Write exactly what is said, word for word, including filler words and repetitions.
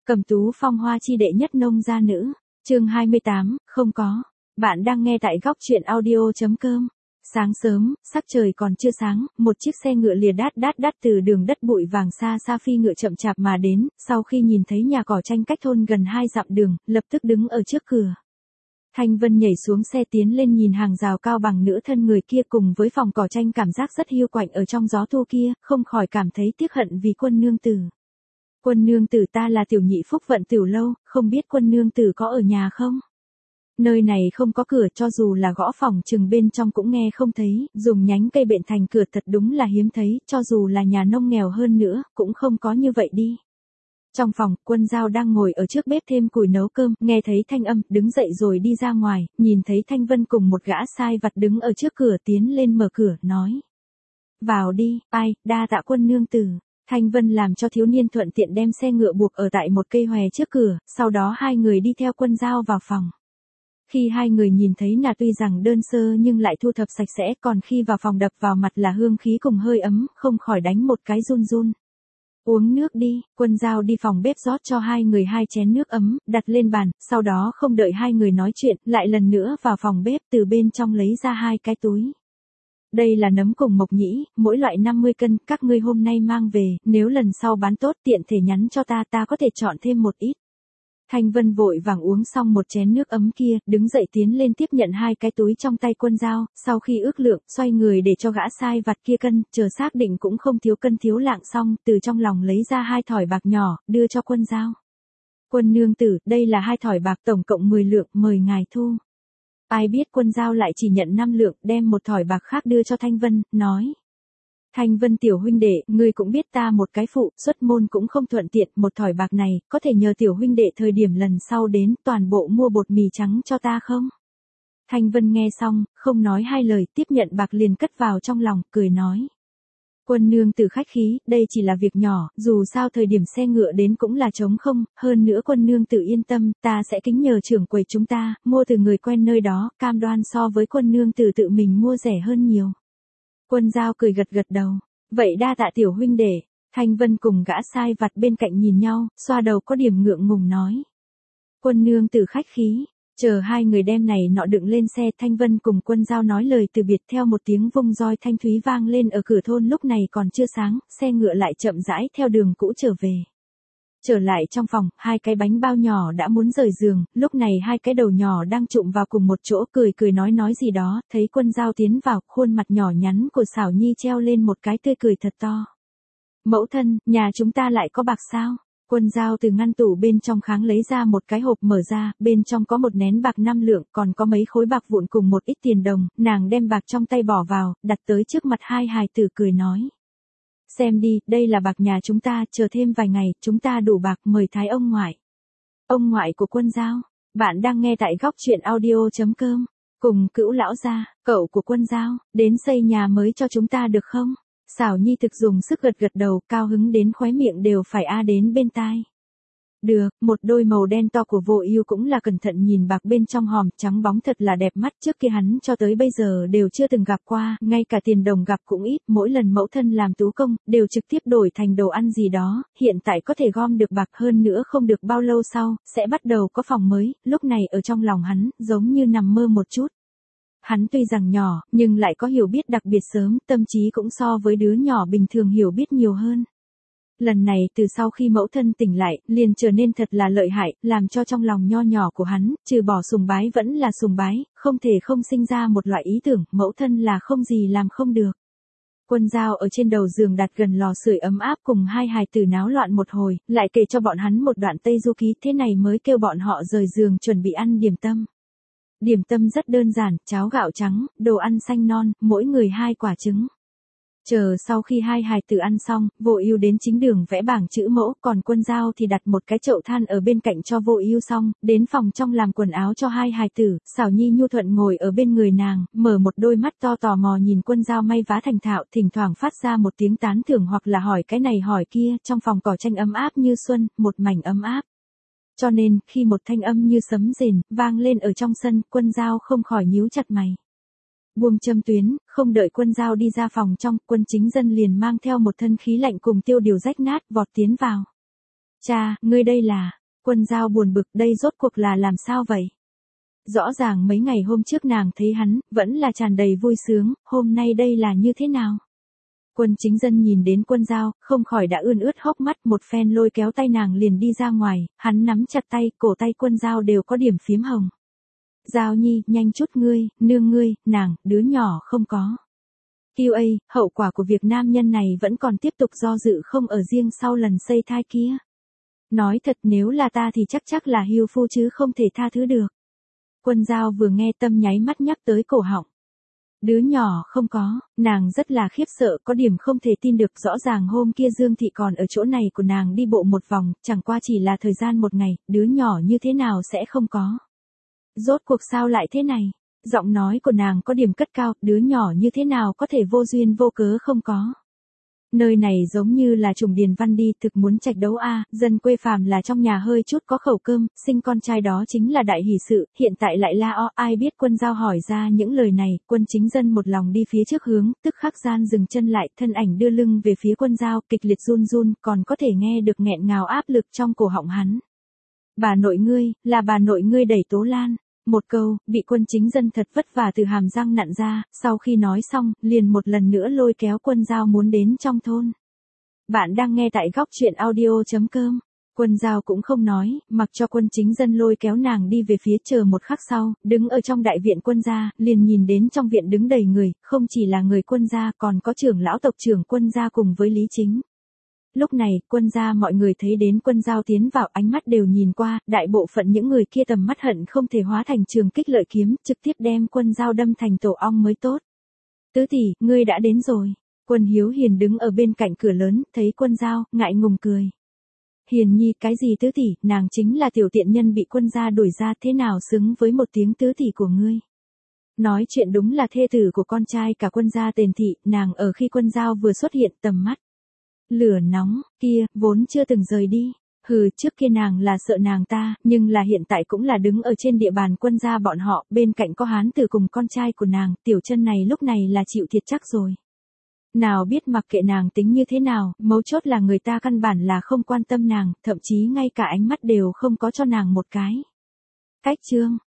Cẩm Tú phong hoa chi đệ nhất nông gia nữ, chương hai mươi tám, không có. Bạn đang nghe tại góc truyện audio.com. Sáng sớm, sắc trời còn chưa sáng, một chiếc xe ngựa lìa đát đát đát từ đường đất bụi vàng xa xa phi ngựa chậm chạp mà đến, sau khi nhìn thấy nhà cỏ tranh cách thôn gần hai dặm đường, lập tức đứng ở trước cửa. Thanh Vân nhảy xuống xe tiến lên nhìn hàng rào cao bằng nửa thân người kia cùng với phòng cỏ tranh cảm giác rất hiu quạnh ở trong gió thu kia, không khỏi cảm thấy tiếc hận vì quân nương tử. Quân nương tử ta là tiểu nhị phúc vận tiểu lâu, không biết quân nương tử có ở nhà không? Nơi này không có cửa, cho dù là gõ phòng chừng bên trong cũng nghe không thấy, dùng nhánh cây bện thành cửa thật đúng là hiếm thấy, cho dù là nhà nông nghèo hơn nữa, cũng không có như vậy đi. Trong phòng, Quân Dao đang ngồi ở trước bếp thêm củi nấu cơm, nghe thấy thanh âm, đứng dậy rồi đi ra ngoài, nhìn thấy Thanh Vân cùng một gã sai vặt đứng ở trước cửa tiến lên mở cửa, nói. Vào đi, ai, đa tạ quân nương tử. Thanh Vân làm cho thiếu niên thuận tiện đem xe ngựa buộc ở tại một cây hòe trước cửa, sau đó hai người đi theo Quân Dao vào phòng. Khi hai người nhìn thấy nà tuy rằng đơn sơ nhưng lại thu thập sạch sẽ, còn khi vào phòng đập vào mặt là hương khí cùng hơi ấm, không khỏi đánh một cái run run. Uống nước đi, Quân Dao đi phòng bếp rót cho hai người hai chén nước ấm, đặt lên bàn, sau đó không đợi hai người nói chuyện, lại lần nữa vào phòng bếp từ bên trong lấy ra hai cái túi. Đây là nấm cùng mộc nhĩ, mỗi loại năm mươi cân, các ngươi hôm nay mang về, nếu lần sau bán tốt tiện thể nhắn cho ta, ta có thể chọn thêm một ít. Thanh Vân vội vàng uống xong một chén nước ấm kia, đứng dậy tiến lên tiếp nhận hai cái túi trong tay Quân Dao, sau khi ước lượng, xoay người để cho gã sai vặt kia cân, chờ xác định cũng không thiếu cân thiếu lạng xong, từ trong lòng lấy ra hai thỏi bạc nhỏ, đưa cho Quân Dao. Quân nương tử, đây là hai thỏi bạc tổng cộng mười lượng, mời ngài thu. Ai biết Quân Dao lại chỉ nhận năm lượng, đem một thỏi bạc khác đưa cho Thanh Vân, nói. Thanh Vân tiểu huynh đệ, ngươi cũng biết ta một cái phụ, xuất môn cũng không thuận tiện, một thỏi bạc này, có thể nhờ tiểu huynh đệ thời điểm lần sau đến, toàn bộ mua bột mì trắng cho ta không? Thanh Vân nghe xong, không nói hai lời, tiếp nhận bạc liền cất vào trong lòng, cười nói. Quân nương tử khách khí, đây chỉ là việc nhỏ, dù sao thời điểm xe ngựa đến cũng là trống không, hơn nữa quân nương tử yên tâm, ta sẽ kính nhờ trưởng quầy chúng ta, mua từ người quen nơi đó, cam đoan so với quân nương tử tự mình mua rẻ hơn nhiều. Quân Dao cười gật gật đầu, vậy đa tạ tiểu huynh đệ. Thanh Vân cùng gã sai vặt bên cạnh nhìn nhau, xoa đầu có điểm ngượng ngùng nói. Quân nương tử khách khí, chờ hai người đem này nọ đựng lên xe, Thanh Vân cùng Quân Dao nói lời từ biệt, theo một tiếng vung roi thanh thúy vang lên ở cửa thôn, lúc này còn chưa sáng, xe ngựa lại chậm rãi theo đường cũ trở về. Trở lại trong phòng, hai cái bánh bao nhỏ đã muốn rời giường, lúc này hai cái đầu nhỏ đang chụm vào cùng một chỗ, cười cười nói nói gì đó, thấy Quân Dao tiến vào, khuôn mặt nhỏ nhắn của Xảo Nhi treo lên một cái tươi cười thật to. Mẫu thân, nhà chúng ta lại có bạc sao? Quân Dao từ ngăn tủ bên trong kháng lấy ra một cái hộp mở ra, bên trong có một nén bạc năm lượng, còn có mấy khối bạc vụn cùng một ít tiền đồng, nàng đem bạc trong tay bỏ vào, đặt tới trước mặt hai hài tử cười nói. Xem đi, đây là bạc nhà chúng ta, chờ thêm vài ngày, chúng ta đủ bạc, mời thái ông ngoại. Ông ngoại của Quân Dao, bạn đang nghe tại góc truyện audio.com, cùng Cữu lão gia, cậu của Quân Dao, đến xây nhà mới cho chúng ta được không? Xảo Nhi thực dùng sức gật gật đầu, cao hứng đến khóe miệng đều phải a đến bên tai. Được, một đôi màu đen to của Vô Ưu cũng là cẩn thận nhìn bạc bên trong hòm, trắng bóng thật là đẹp mắt, trước kia hắn cho tới bây giờ đều chưa từng gặp qua, ngay cả tiền đồng gặp cũng ít, mỗi lần mẫu thân làm tú công, đều trực tiếp đổi thành đồ ăn gì đó, hiện tại có thể gom được bạc, hơn nữa không được bao lâu sau, sẽ bắt đầu có phòng mới, lúc này ở trong lòng hắn, giống như nằm mơ một chút. Hắn tuy rằng nhỏ, nhưng lại có hiểu biết đặc biệt sớm, tâm trí cũng so với đứa nhỏ bình thường hiểu biết nhiều hơn. Lần này từ sau khi mẫu thân tỉnh lại, liền trở nên thật là lợi hại, làm cho trong lòng nho nhỏ của hắn, trừ bỏ sùng bái vẫn là sùng bái, không thể không sinh ra một loại ý tưởng, mẫu thân là không gì làm không được. Quân Dao ở trên đầu giường đặt gần lò sưởi ấm áp cùng hai hài tử náo loạn một hồi, lại kể cho bọn hắn một đoạn Tây Du Ký, thế này mới kêu bọn họ rời giường chuẩn bị ăn điểm tâm. Điểm tâm rất đơn giản, cháo gạo trắng, đồ ăn xanh non, mỗi người hai quả trứng. Chờ sau khi hai hài tử ăn xong, Vô Ưu đến chính đường vẽ bảng chữ mẫu, còn Quân Dao thì đặt một cái chậu than ở bên cạnh cho Vô Ưu xong, đến phòng trong làm quần áo cho hai hài tử, Xảo Nhi nhu thuận ngồi ở bên người nàng, mở một đôi mắt to tò mò nhìn Quân Dao may vá thành thạo, thỉnh thoảng phát ra một tiếng tán thưởng hoặc là hỏi cái này hỏi kia, trong phòng cỏ tranh ấm áp như xuân, một mảnh ấm áp. Cho nên, khi một thanh âm như sấm rền, vang lên ở trong sân, Quân Dao không khỏi nhíu chặt mày. Buông châm tuyến, không đợi Quân Dao đi ra phòng trong, Quân Chính Dân liền mang theo một thân khí lạnh cùng tiêu điều rách nát, vọt tiến vào. Cha, ngươi đây là, Quân Dao buồn bực, đây rốt cuộc là làm sao vậy? Rõ ràng mấy ngày hôm trước nàng thấy hắn, vẫn là tràn đầy vui sướng, hôm nay đây là như thế nào? Quân Chính Dân nhìn đến Quân Dao, không khỏi đã ươn ướt hốc mắt, một phen lôi kéo tay nàng liền đi ra ngoài, hắn nắm chặt tay, cổ tay Quân Dao đều có điểm phím hồng. Dao nhi, nhanh chút ngươi, nương ngươi, nàng, đứa nhỏ không có. Kiêu ây, hậu quả của việc nam nhân này vẫn còn tiếp tục do dự không ở riêng sau lần xây thai kia. Nói thật nếu là ta thì chắc chắc là hưu phu chứ không thể tha thứ được. Quân Dao vừa nghe tâm nháy mắt nhắc tới cổ họng. Đứa nhỏ không có, nàng rất là khiếp sợ, có điểm không thể tin được, rõ ràng hôm kia Dương Thị còn ở chỗ này của nàng đi bộ một vòng, chẳng qua chỉ là thời gian một ngày, đứa nhỏ như thế nào sẽ không có. Rốt cuộc sao lại thế này? Giọng nói của nàng có điểm cất cao, đứa nhỏ như thế nào có thể vô duyên vô cớ không có. Nơi này giống như là trùng điền văn đi, thực muốn trạch đấu a, dân quê phàm là trong nhà hơi chút có khẩu cơm, sinh con trai đó chính là đại hỷ sự, hiện tại lại la o, ai biết Quân Dao hỏi ra những lời này, Quân Chính Dân một lòng đi phía trước hướng, tức khắc gian dừng chân lại, thân ảnh đưa lưng về phía Quân Dao, kịch liệt run run, còn có thể nghe được nghẹn ngào áp lực trong cổ họng hắn. Bà nội ngươi, là bà nội ngươi đẩy Tố Lan. Một câu, bị Quân Chính Dân thật vất vả từ hàm răng nặn ra, sau khi nói xong, liền một lần nữa lôi kéo Quân Dao muốn đến trong thôn. Bạn đang nghe tại góc truyện audio chấm com. Quân Dao cũng không nói, mặc cho Quân Chính Dân lôi kéo nàng đi về phía, chờ một khắc sau, đứng ở trong đại viện Quân gia, liền nhìn đến trong viện đứng đầy người, không chỉ là người Quân gia còn có trưởng lão tộc trưởng Quân gia cùng với Lý Chính. Lúc này, Quân gia mọi người thấy đến Quân Dao tiến vào, ánh mắt đều nhìn qua, đại bộ phận những người kia tầm mắt hận không thể hóa thành trường kích lợi kiếm, trực tiếp đem Quân Dao đâm thành tổ ong mới tốt. Tứ tỷ, ngươi đã đến rồi. Quân Hiếu Hiền đứng ở bên cạnh cửa lớn, thấy Quân Dao, ngại ngùng cười. Hiền nhi, cái gì tứ tỷ, nàng chính là tiểu tiện nhân bị Quân gia đuổi ra, thế nào xứng với một tiếng tứ tỷ của ngươi. Nói chuyện đúng là thê tử của con trai cả Quân gia Tền thị, nàng ở khi Quân Dao vừa xuất hiện tầm mắt. Lửa nóng, kia, vốn chưa từng rời đi. Hừ, trước kia nàng là sợ nàng ta, nhưng là hiện tại cũng là đứng ở trên địa bàn Quân gia bọn họ, bên cạnh có hán tử cùng con trai của nàng, tiểu chân này lúc này là chịu thiệt chắc rồi. Nào biết mặc kệ nàng tính như thế nào, mấu chốt là người ta căn bản là không quan tâm nàng, thậm chí ngay cả ánh mắt đều không có cho nàng một cái. Cách chương,